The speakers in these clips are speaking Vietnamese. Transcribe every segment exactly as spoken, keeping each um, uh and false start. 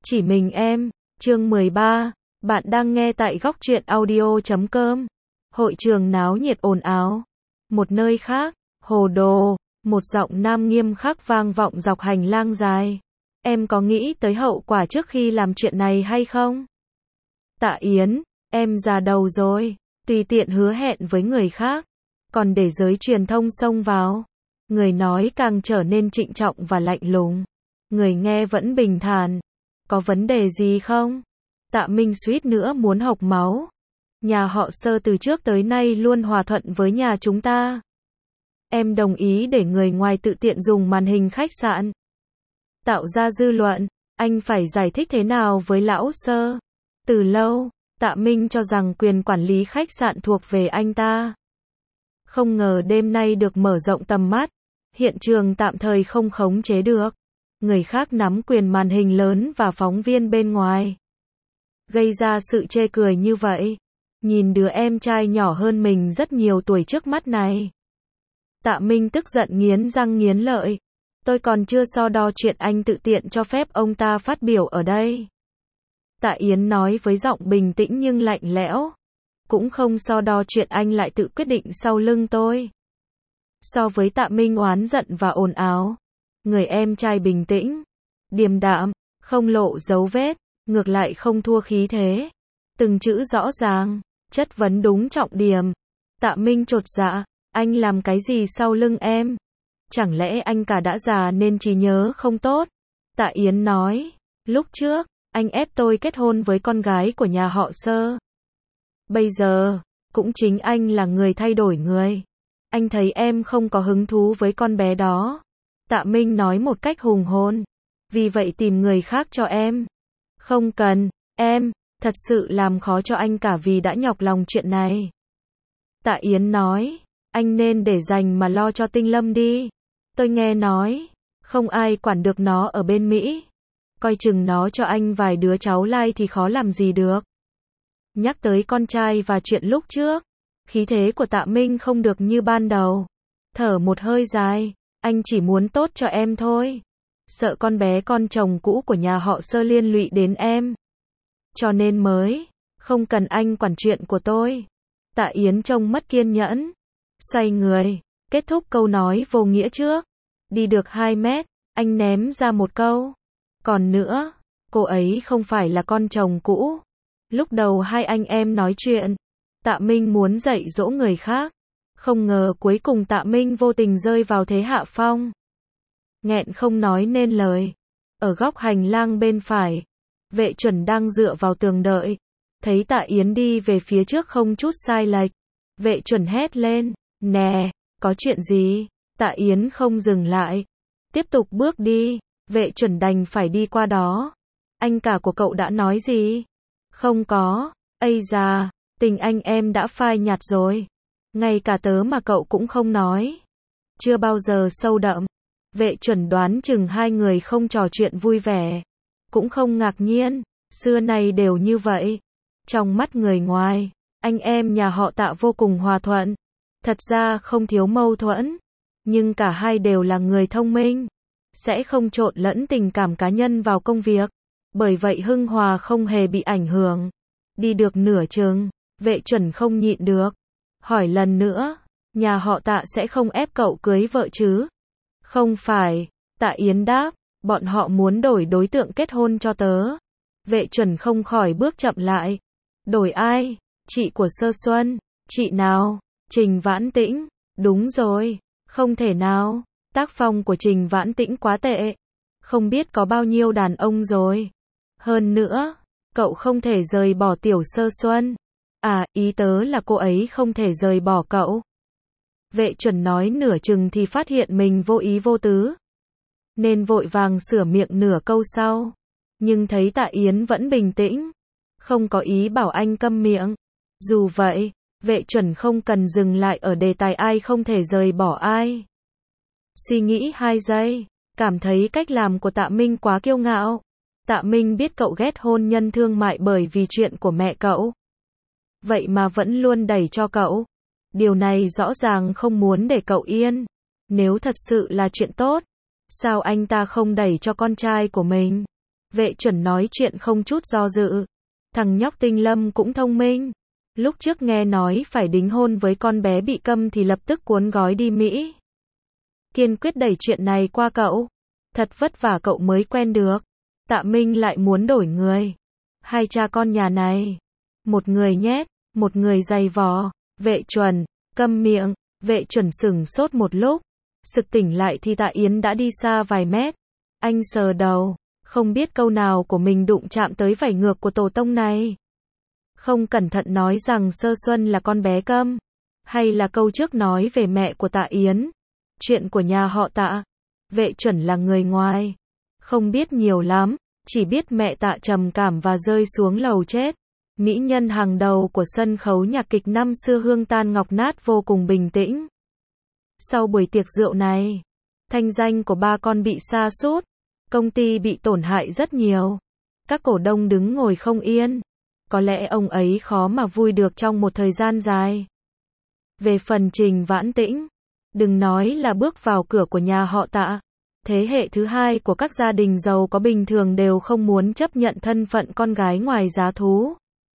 Chỉ mình em, chương mười ba, bạn đang nghe tại góc truyện audio chấm com. Hội trường náo nhiệt ồn ào. Một nơi khác, hồ đồ, một giọng nam nghiêm khắc vang vọng dọc hành lang dài. Em có nghĩ tới hậu quả trước khi làm chuyện này hay không? Tạ Yến, em già đầu rồi, tùy tiện hứa hẹn với người khác, còn để giới truyền thông xông vào. Người nói càng trở nên trịnh trọng và lạnh lùng. Người nghe vẫn bình thản. Có vấn đề gì không? Tạ Minh suýt nữa muốn hộc máu. Nhà họ Sơ từ trước tới nay luôn hòa thuận với nhà chúng ta. Em đồng ý để người ngoài tự tiện dùng màn hình khách sạn. Tạo ra dư luận, anh phải giải thích thế nào với lão Sơ? Từ lâu, Tạ Minh cho rằng quyền quản lý khách sạn thuộc về anh ta. Không ngờ đêm nay được mở rộng tầm mắt. Hiện trường tạm thời không khống chế được. Người khác nắm quyền màn hình lớn và phóng viên bên ngoài. Gây ra sự chê cười như vậy. Nhìn đứa em trai nhỏ hơn mình rất nhiều tuổi trước mắt này. Tạ Minh tức giận nghiến răng nghiến lợi. Tôi còn chưa so đo chuyện anh tự tiện cho phép ông ta phát biểu ở đây. Tạ Yến nói với giọng bình tĩnh nhưng lạnh lẽo. Cũng không so đo chuyện anh lại tự quyết định sau lưng tôi. So với Tạ Minh oán giận và ồn ào, người em trai bình tĩnh, điềm đạm, không lộ dấu vết, ngược lại không thua khí thế. Từng chữ rõ ràng, chất vấn đúng trọng điểm. Tạ Minh chột dạ, anh làm cái gì sau lưng em? Chẳng lẽ anh cả đã già nên trí nhớ không tốt? Tạ Yến nói, lúc trước, anh ép tôi kết hôn với con gái của nhà họ Sơ. Bây giờ, cũng chính anh là người thay đổi người. Anh thấy em không có hứng thú với con bé đó. Tạ Minh nói một cách hùng hồn. Vì vậy tìm người khác cho em. Không cần, em, thật sự làm khó cho anh cả vì đã nhọc lòng chuyện này. Tạ Yến nói, anh nên để dành mà lo cho Tinh Lâm đi. Tôi nghe nói, không ai quản được nó ở bên Mỹ. Coi chừng nó cho anh vài đứa cháu lai thì khó làm gì được. Nhắc tới con trai và chuyện lúc trước. Khí thế của Tạ Minh không được như ban đầu. Thở một hơi dài, anh chỉ muốn tốt cho em thôi. Sợ con bé con chồng cũ của nhà họ Sơ liên lụy đến em. Cho nên mới, không cần anh quản chuyện của tôi. Tạ Yến trông mất kiên nhẫn. Xoay người, kết thúc câu nói vô nghĩa trước. Đi được hai mét, anh ném ra một câu. Còn nữa, cô ấy không phải là con chồng cũ. Lúc đầu hai anh em nói chuyện. Tạ Minh muốn dạy dỗ người khác. Không ngờ cuối cùng Tạ Minh vô tình rơi vào thế hạ phong. Nghẹn không nói nên lời. Ở góc hành lang bên phải, Vệ Chuẩn đang dựa vào tường đợi. Thấy Tạ Yến đi về phía trước không chút sai lệch. Vệ Chuẩn hét lên, nè, có chuyện gì? Tạ Yến không dừng lại. Tiếp tục bước đi. Vệ Chuẩn đành phải đi qua đó. Anh cả của cậu đã nói gì? Không có. Ây da, tình anh em đã phai nhạt rồi. Ngay cả tớ mà cậu cũng không nói. Chưa bao giờ sâu đậm. Vệ Chuẩn đoán chừng hai người không trò chuyện vui vẻ. Cũng không ngạc nhiên, xưa nay đều như vậy. Trong mắt người ngoài, anh em nhà họ Tạ vô cùng hòa thuận. Thật ra không thiếu mâu thuẫn. Nhưng cả hai đều là người thông minh. Sẽ không trộn lẫn tình cảm cá nhân vào công việc. Bởi vậy hưng hòa không hề bị ảnh hưởng. Đi được nửa chừng, Vệ Chuẩn không nhịn được. Hỏi lần nữa, nhà họ Tạ sẽ không ép cậu cưới vợ chứ? Không phải, Tạ Yến đáp, bọn họ muốn đổi đối tượng kết hôn cho tớ. Vệ Chuẩn không khỏi bước chậm lại. Đổi ai? Chị của Sơ Xuân. Chị nào? Trình Vãn Tĩnh. Đúng rồi, không thể nào. Tác phong của Trình Vãn Tĩnh quá tệ. Không biết có bao nhiêu đàn ông rồi. Hơn nữa, cậu không thể rời bỏ tiểu Sơ Xuân. À, ý tớ là cô ấy không thể rời bỏ cậu. Vệ Chuẩn nói nửa chừng thì phát hiện mình vô ý vô tứ. Nên vội vàng sửa miệng nửa câu sau. Nhưng thấy Tạ Yến vẫn bình tĩnh. Không có ý bảo anh câm miệng. Dù vậy, Vệ Chuẩn không cần dừng lại ở đề tài ai không thể rời bỏ ai. Suy nghĩ hai giây, cảm thấy cách làm của Tạ Minh quá kiêu ngạo. Tạ Minh biết cậu ghét hôn nhân thương mại bởi vì chuyện của mẹ cậu. Vậy mà vẫn luôn đẩy cho cậu. Điều này rõ ràng không muốn để cậu yên. Nếu thật sự là chuyện tốt, sao anh ta không đẩy cho con trai của mình? Vệ chuẩn nói chuyện không chút do dự. Thằng nhóc Tinh Lâm cũng thông minh. Lúc trước nghe nói phải đính hôn với con bé bị câm thì lập tức cuốn gói đi Mỹ. Kiên quyết đẩy chuyện này qua cậu. Thật vất vả cậu mới quen được. Tạ Minh lại muốn đổi người. Hai cha con nhà này. Một người nhét, một người dày vò. Vệ chuẩn, câm miệng. Vệ chuẩn sửng sốt một lúc. Sực tỉnh lại thì Tạ Yến đã đi xa vài mét. Anh sờ đầu. Không biết câu nào của mình đụng chạm tới vảy ngược của tổ tông này. Không cẩn thận nói rằng Sơ Xuân là con bé câm. Hay là câu trước nói về mẹ của Tạ Yến. Chuyện của nhà họ Tạ. Vệ chuẩn là người ngoài. Không biết nhiều lắm. Chỉ biết mẹ Tạ trầm cảm và rơi xuống lầu chết. Mỹ nhân hàng đầu của sân khấu nhạc kịch năm xưa hương tan ngọc nát vô cùng bình tĩnh. Sau buổi tiệc rượu này, thanh danh của ba con bị sa sút. Công ty bị tổn hại rất nhiều. Các cổ đông đứng ngồi không yên. Có lẽ ông ấy khó mà vui được trong một thời gian dài. Về phần Trình Vãn Tĩnh, đừng nói là bước vào cửa của nhà họ Tạ. Thế hệ thứ hai của các gia đình giàu có bình thường đều không muốn chấp nhận thân phận con gái ngoài giá thú.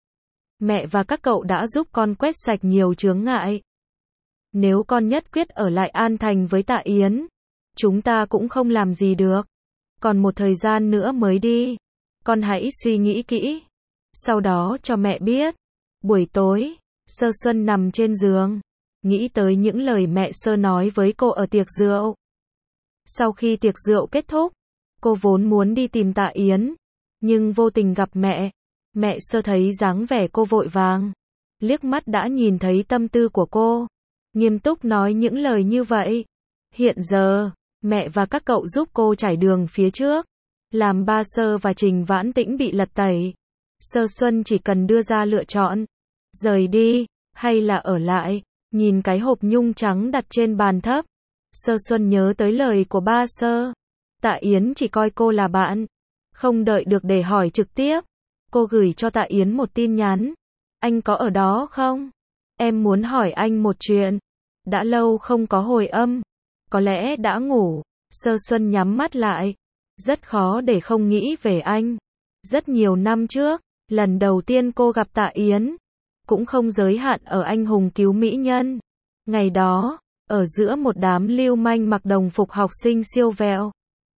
Mẹ và các cậu đã giúp con quét sạch nhiều chướng ngại. Nếu con nhất quyết ở lại An Thành với Tạ Yến, chúng ta cũng không làm gì được. Còn một thời gian nữa mới đi. Con hãy suy nghĩ kỹ. Sau đó cho mẹ biết. Buổi tối, Sơ Xuân nằm trên giường. Nghĩ tới những lời mẹ Sơ nói với cô ở tiệc rượu. Sau khi tiệc rượu kết thúc, cô vốn muốn đi tìm Tạ Yến. Nhưng vô tình gặp mẹ. Mẹ Sơ thấy dáng vẻ cô vội vàng. Liếc mắt đã nhìn thấy tâm tư của cô. Nghiêm túc nói những lời như vậy. Hiện giờ, mẹ và các cậu giúp cô trải đường phía trước. Làm ba Sơ và Trình Vãn Tĩnh bị lật tẩy. Sơ Xuân chỉ cần đưa ra lựa chọn. Rời đi, hay là ở lại. Nhìn cái hộp nhung trắng đặt trên bàn thấp. Sơ Xuân nhớ tới lời của ba Sơ. Tạ Yến chỉ coi cô là bạn. Không đợi được để hỏi trực tiếp. Cô gửi cho Tạ Yến một tin nhắn. Anh có ở đó không? Em muốn hỏi anh một chuyện. Đã lâu không có hồi âm. Có lẽ đã ngủ. Sơ Xuân nhắm mắt lại. Rất khó để không nghĩ về anh. Rất nhiều năm trước, lần đầu tiên cô gặp Tạ Yến. Cũng không giới hạn ở anh hùng cứu mỹ nhân. Ngày đó, ở giữa một đám lưu manh mặc đồng phục học sinh siêu vẹo.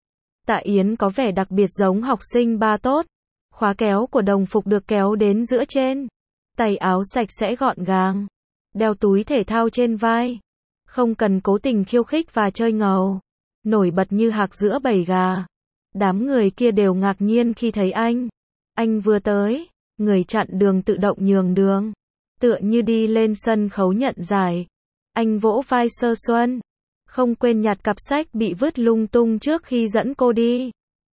Tạ Yến có vẻ đặc biệt giống học sinh ba tốt. Khóa kéo của đồng phục được kéo đến giữa trên. Tay áo sạch sẽ gọn gàng. Đeo túi thể thao trên vai. Không cần cố tình khiêu khích và chơi ngầu. Nổi bật như hạc giữa bầy gà. Đám người kia đều ngạc nhiên khi thấy anh. Anh vừa tới, người chặn đường tự động nhường đường. Tựa như đi lên sân khấu nhận giải. Anh vỗ vai Sơ Xuân. Không quên nhặt cặp sách bị vứt lung tung trước khi dẫn cô đi.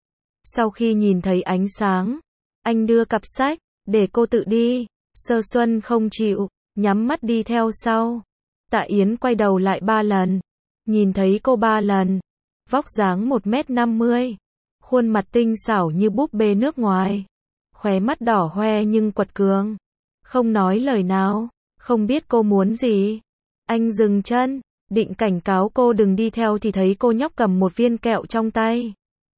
Sau khi nhìn thấy ánh sáng, anh đưa cặp sách, để cô tự đi. Sơ Xuân không chịu, nhắm mắt đi theo sau. Tạ Yến quay đầu lại ba lần. Nhìn thấy cô ba lần. Vóc dáng một mét năm mươi. Khuôn mặt tinh xảo như búp bê nước ngoài. Khóe mắt đỏ hoe nhưng quật cường. Không nói lời nào. Không biết cô muốn gì. Anh dừng chân. Định cảnh cáo cô đừng đi theo thì thấy cô nhóc cầm một viên kẹo trong tay.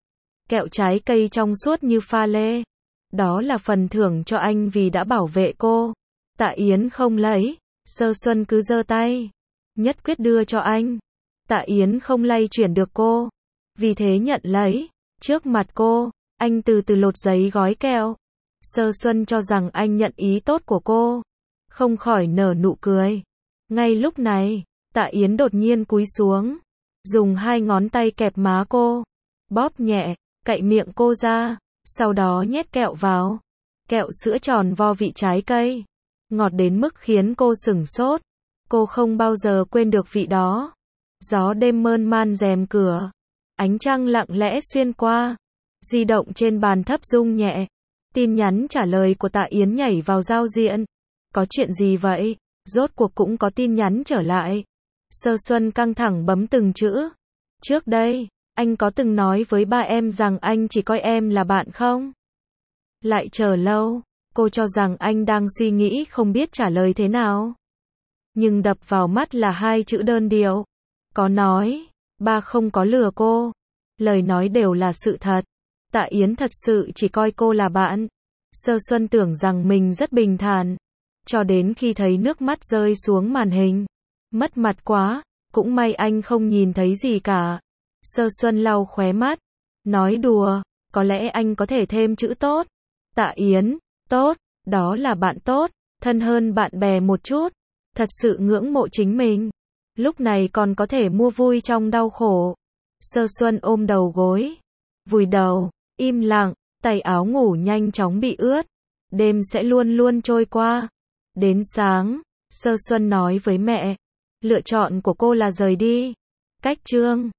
Kẹo trái cây trong suốt như pha lê. Đó là phần thưởng cho anh vì đã bảo vệ cô. Tạ Yến không lấy. Sơ Xuân cứ giơ tay. Nhất quyết đưa cho anh. Tạ Yến không lay chuyển được cô. Vì thế nhận lấy. Trước mặt cô, anh từ từ lột giấy gói kẹo. Sơ Xuân cho rằng anh nhận ý tốt của cô. Không khỏi nở nụ cười. Ngay lúc này, Tạ Yến đột nhiên cúi xuống. Dùng hai ngón tay kẹp má cô. Bóp nhẹ, cạy miệng cô ra. Sau đó nhét kẹo vào. Kẹo sữa tròn vo vị trái cây. Ngọt đến mức khiến cô sửng sốt. Cô không bao giờ quên được vị đó. Gió đêm mơn man rèm cửa. Ánh trăng lặng lẽ xuyên qua. Di động trên bàn thấp rung nhẹ. Tin nhắn trả lời của Tạ Yến nhảy vào giao diện. Có chuyện gì vậy? Rốt cuộc cũng có tin nhắn trở lại. Sơ Xuân căng thẳng bấm từng chữ. Trước đây, anh có từng nói với ba em rằng anh chỉ coi em là bạn không? Lại chờ lâu, cô cho rằng anh đang suy nghĩ không biết trả lời thế nào. Nhưng đập vào mắt là hai chữ đơn điệu. Có nói, ba không có lừa cô. Lời nói đều là sự thật. Tạ Yến thật sự chỉ coi cô là bạn. Sơ Xuân tưởng rằng mình rất bình thản, cho đến khi thấy nước mắt rơi xuống màn hình. Mất mặt quá, cũng may anh không nhìn thấy gì cả. Sơ Xuân lau khóe mắt, nói đùa, có lẽ anh có thể thêm chữ tốt. Tạ Yến, tốt, đó là bạn tốt, thân hơn bạn bè một chút, thật sự ngưỡng mộ chính mình. Lúc này còn có thể mua vui trong đau khổ. Sơ Xuân ôm đầu gối, vùi đầu, im lặng, tay áo ngủ nhanh chóng bị ướt. Đêm sẽ luôn luôn trôi qua. Đến sáng, Sơ Xuân nói với mẹ, lựa chọn của cô là rời đi. Cách chương